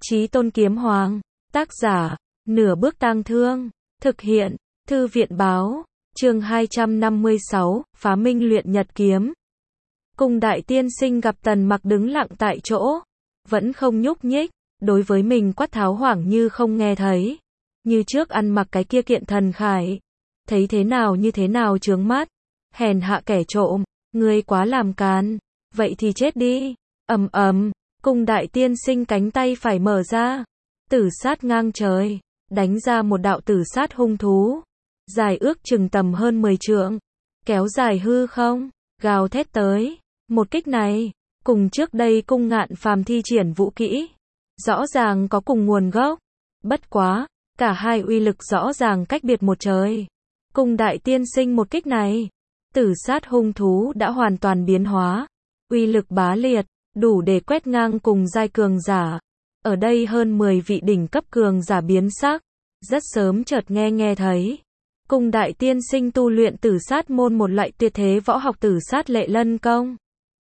Chí Tôn Kiếm Hoàng. Tác giả, Nửa Bước Tang Thương. Thực hiện, Thư viện Báo. Chương 256, Phá Minh Luyện Nhật Kiếm. Cung đại tiên sinh gặp Tần Mặc đứng lặng tại chỗ, vẫn không nhúc nhích, đối với mình quát tháo hoảng như không nghe thấy. Như trước ăn mặc cái kia kiện thần khải. Thấy thế nào như thế nào chướng mắt. Hèn hạ kẻ trộm, ngươi quá làm càn, vậy thì chết đi. Ầm ầm, cung đại tiên sinh cánh tay phải mở ra, tử sát ngang trời, đánh ra một đạo tử sát hung thú, dài ước chừng tầm hơn 10 trượng, kéo dài hư không, gào thét tới. Một kích này, cùng trước đây cung ngạn phàm thi triển vũ kỹ, rõ ràng có cùng nguồn gốc. Bất quá, cả hai uy lực rõ ràng cách biệt một trời. Cung đại tiên sinh một kích này, tử sát hung thú đã hoàn toàn biến hóa, uy lực bá liệt, đủ để quét ngang cùng giai cường giả. Ở đây hơn 10 vị đỉnh cấp cường giả biến sắc, rất sớm chợt nghe thấy. Cung đại tiên sinh tu luyện tử sát môn, một loại tuyệt thế võ học tử sát lệ lân công.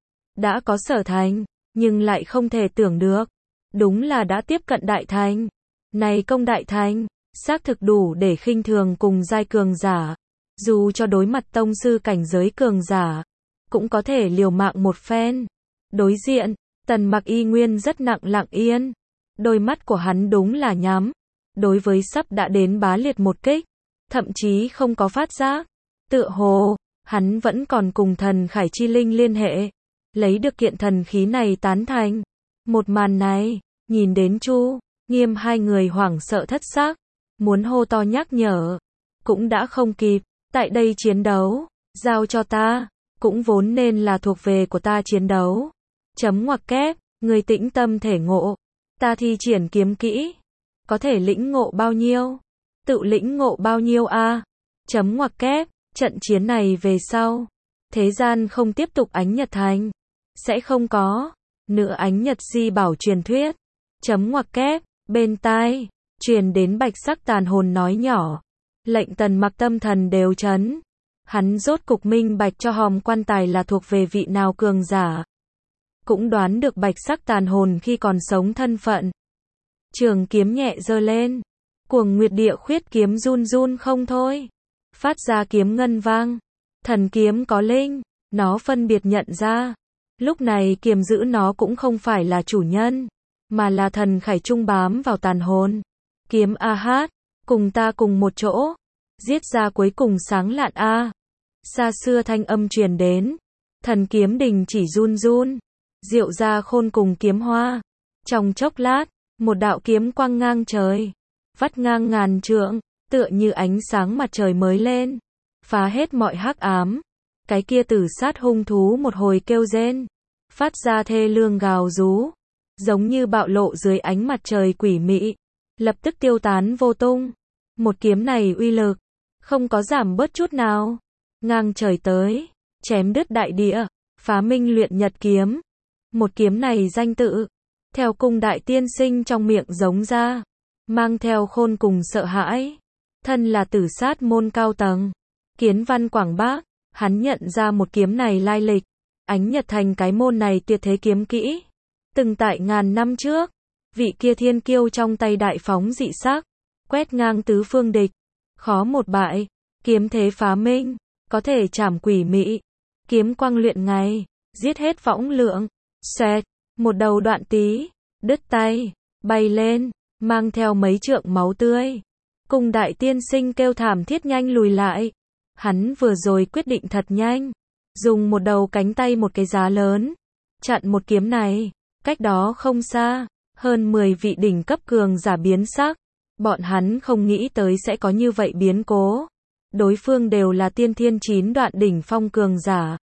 Đã có sở thành, nhưng lại không thể tưởng được. Đúng là đã tiếp cận đại thành. Này công đại thành, xác thực đủ để khinh thường cùng giai cường giả. Dù cho đối mặt tông sư cảnh giới cường giả, cũng có thể liều mạng một phen. Đối diện, Tần Mặc y nguyên rất lặng yên. Đôi mắt của hắn đúng là nhắm. Đối với sắp đã đến bá liệt một kích, thậm chí không có phát giác. Tựa hồ, hắn vẫn còn cùng thần khải chi linh liên hệ. Lấy được kiện thần khí này tán thành. Một màn này, nhìn đến Chu, Nghiêm hai người hoảng sợ thất xác. Muốn hô to nhắc nhở, cũng đã không kịp. Tại đây chiến đấu, giao cho ta, cũng vốn nên là thuộc về của ta chiến đấu. Chấm ngoặc kép, người tĩnh tâm thể ngộ. Ta thi triển kiếm kỹ, có thể lĩnh ngộ bao nhiêu? Tự lĩnh ngộ bao nhiêu a? Chấm ngoặc kép, trận chiến này về sau, thế gian không tiếp tục Ánh Nhật Thành, sẽ không có nữa Ánh Nhật Di bảo truyền thuyết. Chấm ngoặc kép, bên tai truyền đến bạch sắc tàn hồn nói nhỏ, lệnh Tần Mặc tâm thần đều chấn. Hắn rốt cục minh bạch cho hòm quan tài là thuộc về vị nào cường giả. Cũng đoán được bạch sắc tàn hồn khi còn sống thân phận. Trường kiếm nhẹ giơ lên, Cuồng Nguyệt Địa Khuyết kiếm run không thôi, phát ra kiếm ngân vang. Thần kiếm có linh, nó phân biệt nhận ra. Lúc này kiềm giữ nó cũng không phải là chủ nhân, mà là thần khải trung bám vào tàn hồn. Kiếm a hát, cùng ta cùng một chỗ, giết ra cuối cùng sáng lạn a. Xa xưa thanh âm truyền đến, thần kiếm đình chỉ run, diệu ra khôn cùng kiếm hoa. Trong chốc lát, một đạo kiếm quang ngang trời, vắt ngang ngàn trượng, tựa như ánh sáng mặt trời mới lên, phá hết mọi hắc ám. Cái kia tử sát hung thú một hồi kêu rên, phát ra thê lương gào rú, giống như bạo lộ dưới ánh mặt trời quỷ mị, lập tức tiêu tán vô tung. Một kiếm này uy lực, không có giảm bớt chút nào, ngang trời tới, chém đứt đại địa, phá minh luyện nhật kiếm. Một kiếm này danh tự, theo cung đại tiên sinh trong miệng giống ra, mang theo khôn cùng sợ hãi. Thân là tử sát môn cao tầng, Kiến Văn Quảng Bác, hắn nhận ra một kiếm này lai lịch. Ánh Nhật Thành cái môn này tuyệt thế kiếm kỹ, từng tại ngàn năm trước, vị kia thiên kiêu trong tay đại phóng dị sắc, quét ngang tứ phương địch, khó một bại. Kiếm thế phá minh, có thể trảm quỷ mị, kiếm quang luyện ngày, giết hết võng lượng. Xoẹt, một đầu đoạn tí, đứt tay, bay lên, mang theo mấy trượng máu tươi. Cung đại tiên sinh kêu thảm thiết nhanh lùi lại. Hắn vừa rồi quyết định thật nhanh, dùng một đầu cánh tay một cái giá lớn, chặn một kiếm này. Cách đó không xa, hơn 10 vị đỉnh cấp cường giả biến sắc. Bọn hắn không nghĩ tới sẽ có như vậy biến cố. Đối phương đều là tiên thiên 9 đoạn đỉnh phong cường giả.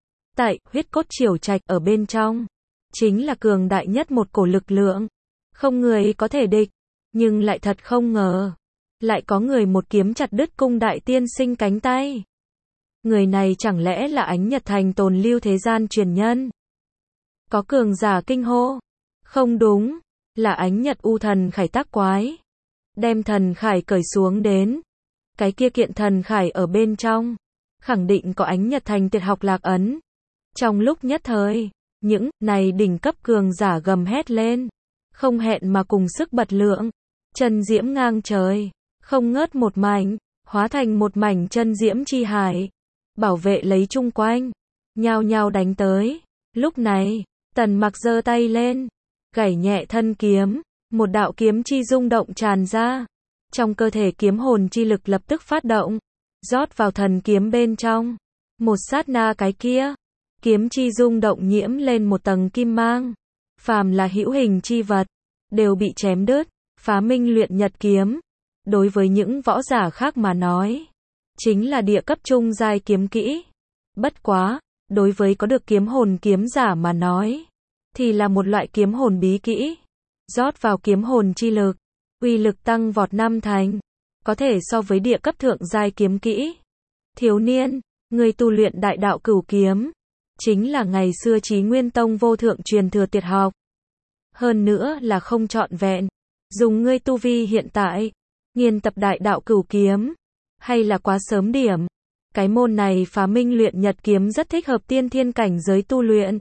Tại huyết cốt triều trạch ở bên trong, chính là cường đại nhất một cổ lực lượng, không người có thể địch. Nhưng lại thật không ngờ, lại có người một kiếm chặt đứt cung đại tiên sinh cánh tay. Người này chẳng lẽ là Ánh Nhật Thành tồn lưu thế gian truyền nhân? Có cường giả kinh hô. Không đúng, là Ánh Nhật U thần khải tác quái. Đem thần khải cởi xuống đến. Cái kia kiện thần khải ở bên trong, khẳng định có Ánh Nhật Thành tuyệt học lạc ấn. Trong lúc nhất thời, những này đỉnh cấp cường giả gầm hét lên. không hẹn mà cùng sức bật lượng. Chân diễm ngang trời, không ngớt một mảnh, hóa thành một mảnh chân diễm chi hải. Bảo vệ lấy chung quanh, nhao nhao đánh tới. Lúc này, Tần Mặc giơ tay lên, gảy nhẹ thân kiếm, một đạo kiếm chi rung động tràn ra. Trong cơ thể kiếm hồn chi lực lập tức phát động, rót vào thần kiếm bên trong. Một sát na cái kia, kiếm chi rung động nhiễm lên một tầng kim mang. Phàm là hữu hình chi vật, đều bị chém đứt. Phá minh luyện nhật kiếm, đối với những võ giả khác mà nói, chính là địa cấp trung giai kiếm kỹ. Bất quá, đối với có được kiếm hồn kiếm giả mà nói, thì là một loại kiếm hồn bí kỹ. Rót vào kiếm hồn chi lực, uy lực tăng vọt 5 thành, có thể so với địa cấp thượng giai kiếm kỹ. Thiếu niên, người tu luyện đại đạo cửu kiếm, chính là ngày xưa Chí Nguyên Tông vô thượng truyền thừa tuyệt học. Hơn nữa là không trọn vẹn, dùng ngươi tu vi hiện tại, nghiền tập đại đạo cửu kiếm, hay là quá sớm điểm. Cái môn này phá minh luyện nhật kiếm rất thích hợp tiên thiên cảnh giới tu luyện.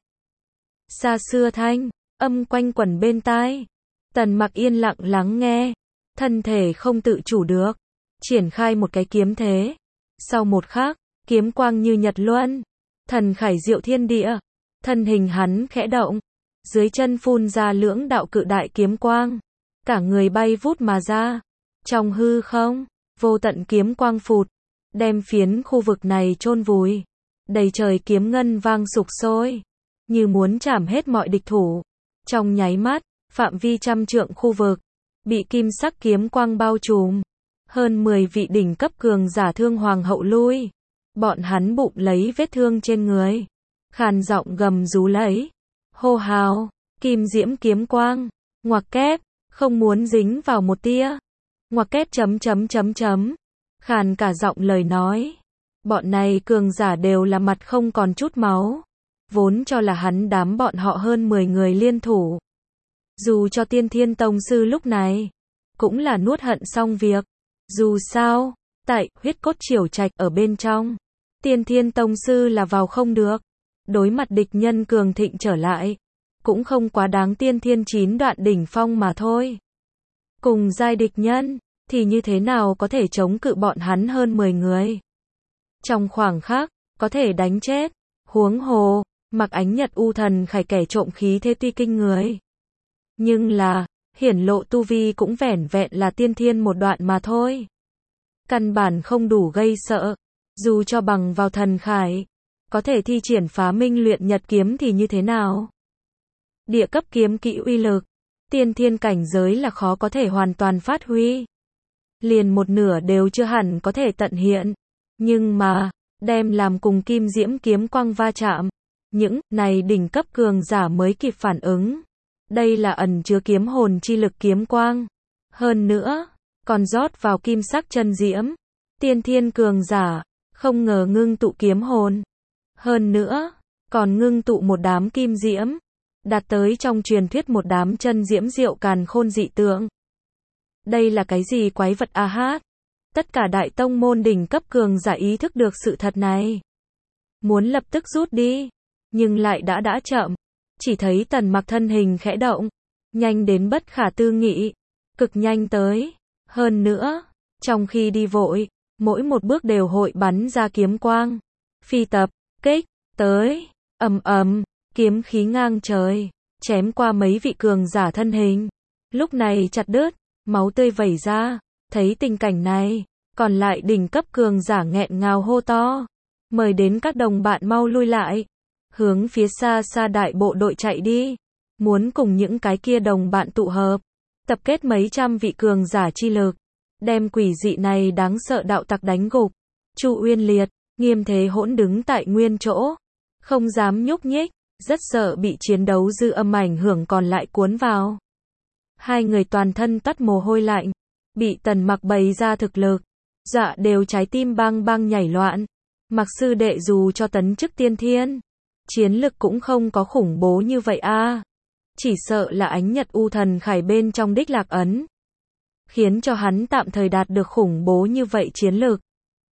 Xa xưa thanh âm quanh quẩn bên tai. Tần Mặc yên lặng lắng nghe, thân thể không tự chủ được, triển khai một cái kiếm thế. Sau một khắc, kiếm quang như nhật luân, thần khải diệu thiên địa, thân hình hắn khẽ động, dưới chân phun ra lưỡng đạo cự đại kiếm quang, cả người bay vút mà ra. Trong hư không, vô tận kiếm quang phụt, đem phiến khu vực này chôn vùi. Đầy trời kiếm ngân vang sục sôi, như muốn chảm hết mọi địch thủ. Trong nháy mắt, phạm vi trăm trượng khu vực bị kim sắc kiếm quang bao trùm. Hơn 10 vị đỉnh cấp cường giả thương hoàng hậu lui. Bọn hắn bụng lấy vết thương trên người, khàn giọng gầm rú lấy, hô hào, kim diễm kiếm quang, ngoặc kép, không muốn dính vào một tia. Ngoặc kép chấm. Khàn cả giọng lời nói. Bọn này cường giả đều là mặt không còn chút máu. Vốn cho là hắn đám bọn họ hơn 10 người liên thủ. Dù cho Tiên Thiên Tông sư lúc này, cũng là nuốt hận xong việc. Dù sao, tại huyết cốt triều trạch ở bên trong, Tiên Thiên Tông sư là vào không được. Đối mặt địch nhân cường thịnh trở lại, cũng không quá đáng Tiên Thiên 9 đoạn đỉnh phong mà thôi. Cùng giai địch nhân, thì như thế nào có thể chống cự bọn hắn hơn 10 người. Trong khoảng khắc, có thể đánh chết. Huống hồ, Mặc Ánh Nhật U Thần Khải kẻ trộm khí thế tuy kinh người, nhưng là, hiển lộ tu vi cũng vẻn vẹn là tiên thiên một đoạn mà thôi. Căn bản không đủ gây sợ. Dù cho bằng vào thần khải, có thể thi triển phá minh luyện nhật kiếm thì như thế nào? Địa cấp kiếm kỹ uy lực, tiên thiên cảnh giới là khó có thể hoàn toàn phát huy. Liền một nửa đều chưa hẳn có thể tận hiện. Nhưng mà, đem làm cùng kim diễm kiếm quang va chạm. Những này đỉnh cấp cường giả mới kịp phản ứng. Đây là ẩn chứa kiếm hồn chi lực kiếm quang. Hơn nữa, còn rót vào kim sắc chân diễm. Tiên thiên cường giả, không ngờ ngưng tụ kiếm hồn. Hơn nữa, còn ngưng tụ một đám kim diễm. Đạt tới trong truyền thuyết một đám chân diễm diệu càn khôn dị tượng. Đây là cái gì quái vật a hát? Tất cả đại tông môn đỉnh cấp cường giả ý thức được sự thật này. Muốn lập tức rút đi, nhưng lại đã chậm. Chỉ thấy Tần Mặc thân hình khẽ động, nhanh đến bất khả tư nghị, cực nhanh tới. Hơn nữa, trong khi đi vội, mỗi một bước đều hội bắn ra kiếm quang. Phi tập, kích, tới, ầm, kiếm khí ngang trời, chém qua mấy vị cường giả thân hình. Lúc này chặt đứt, máu tươi vẩy ra. Thấy tình cảnh này, còn lại đỉnh cấp cường giả nghẹn ngào hô to, mời đến các đồng bạn mau lui lại, hướng phía xa xa đại bộ đội chạy đi, muốn cùng những cái kia đồng bạn tụ hợp, tập kết mấy trăm vị cường giả chi lực, đem quỷ dị này đáng sợ đạo tặc đánh gục. Chu Uyên Liệt, Nghiêm Thế Hỗn đứng tại nguyên chỗ, không dám nhúc nhích, rất sợ bị chiến đấu dư âm ảnh hưởng còn lại cuốn vào. Hai người toàn thân toát mồ hôi lạnh, bị Tần Mặc bày ra thực lực, dọa đều trái tim bang nhảy loạn. Mặc sư đệ dù cho tấn chức tiên thiên, chiến lực cũng không có khủng bố như vậy a. Chỉ sợ là Ánh Nhật U Thần Khải bên trong đích lạc ấn, khiến cho hắn tạm thời đạt được khủng bố như vậy chiến lực.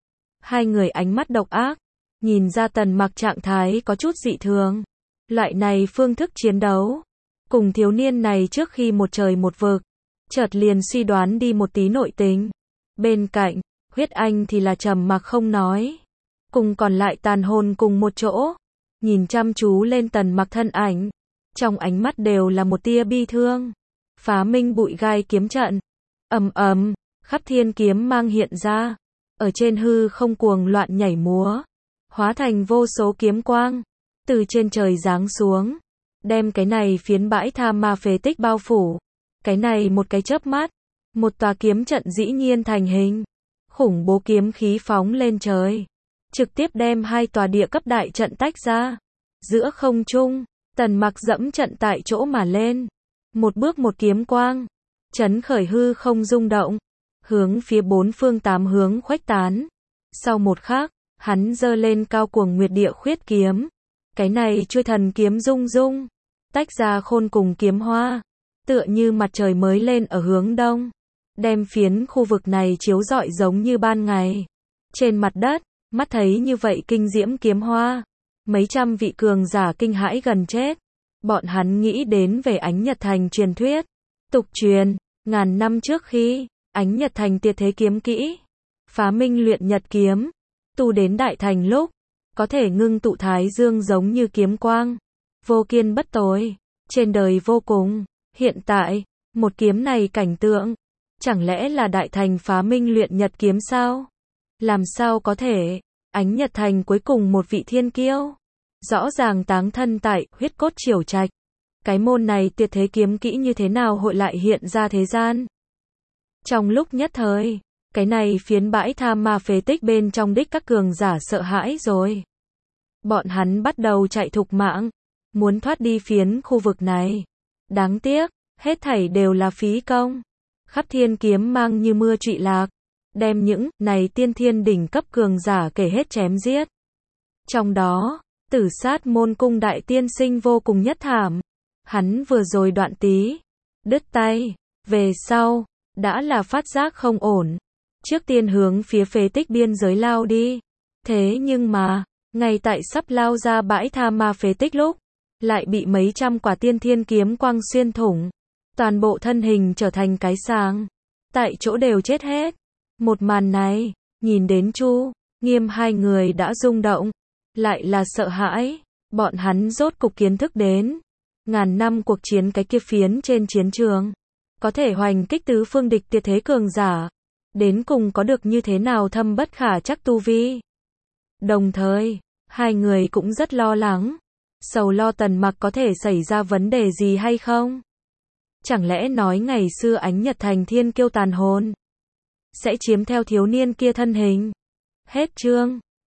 Hai người ánh mắt độc ác, nhìn ra Tần Mặc trạng thái có chút dị thường. Loại này phương thức chiến đấu, Cùng thiếu niên này trước khi một trời một vực, chợt liền suy đoán đi một tí nội tình. Bên cạnh, Huyết Anh thì là trầm mặc không nói. Cùng còn lại tàn hồn cùng một chỗ, nhìn chăm chú lên Tần Mặc thân ảnh, trong ánh mắt đều là một tia bi thương. Phá minh bụi gai kiếm trận, ầm ầm, khắp thiên kiếm mang hiện ra, ở trên hư không cuồng loạn nhảy múa, hóa thành vô số kiếm quang, từ trên trời giáng xuống, đem cái này phiến bãi tha ma phế tích bao phủ. Cái này một cái chớp mắt, một tòa kiếm trận dĩ nhiên thành hình, khủng bố kiếm khí phóng lên trời, trực tiếp đem hai tòa địa cấp đại trận tách ra. Giữa không trung, Tần Mặc dẫm trận tại chỗ mà lên, một bước một kiếm quang, chấn khởi hư không rung động, hướng phía bốn phương tám hướng khuếch tán. Sau một khắc, hắn giơ lên cao cuồng nguyệt địa khuyết kiếm, cái này chuôi thần kiếm rung rung, tách ra khôn cùng kiếm hoa, tựa như mặt trời mới lên ở hướng đông, đem phiến khu vực này chiếu rọi giống như ban ngày. Trên mặt đất, mắt thấy như vậy kinh diễm kiếm hoa, mấy trăm vị cường giả kinh hãi gần chết. Bọn hắn nghĩ đến về Ánh Nhật Thành truyền thuyết, tục truyền, ngàn năm trước khi Ánh Nhật Thành tuyệt thế kiếm kỹ, Phá Minh luyện Nhật kiếm, tu đến đại thành lúc, có thể ngưng tụ thái dương giống như kiếm quang, vô kiên bất tối, trên đời vô cùng. Hiện tại, một kiếm này cảnh tượng, chẳng lẽ là đại thành Phá Minh luyện Nhật kiếm sao? Làm sao có thể? Ánh Nhật Thành cuối cùng một vị thiên kiêu, rõ ràng táng thân tại huyết cốt triều trạch. Cái môn này tuyệt thế kiếm kỹ như thế nào hội lại hiện ra thế gian? Trong lúc nhất thời, cái này phiến bãi tha ma phế tích bên trong đích các cường giả sợ hãi rồi. Bọn hắn bắt đầu chạy thục mạng, muốn thoát đi phiến khu vực này. Đáng tiếc, hết thảy đều là phí công. Khắp thiên kiếm mang như mưa trụy lạc, đem những này tiên thiên đỉnh cấp cường giả kể hết chém giết. Trong đó, Tử Sát môn cung đại tiên sinh vô cùng nhất thảm. Hắn vừa rồi đoạn tí, đứt tay, về sau, đã là phát giác không ổn. Trước tiên hướng phía phế tích biên giới lao đi. Thế nhưng mà, ngay tại sắp lao ra bãi tha ma phế tích lúc, lại bị mấy trăm quả tiên thiên kiếm quang xuyên thủng. Toàn bộ thân hình trở thành cái sàng, tại chỗ đều chết hết. Một màn này, nhìn đến Chu, Nghiêm hai người đã rung động, lại là sợ hãi. Bọn hắn rốt cục kiến thức đến, ngàn năm cuộc chiến cái kia phiến trên chiến trường, có thể hoành kích tứ phương địch tuyệt thế cường giả, đến cùng có được như thế nào thâm bất khả trắc tu vi. Đồng thời, hai người cũng rất lo lắng, sầu lo Tần Mặc có thể xảy ra vấn đề gì hay không. Chẳng lẽ nói ngày xưa Ánh Nhật Thành thiên kiêu tàn hồn sẽ chiếm theo thiếu niên kia thân hình. Hết chương.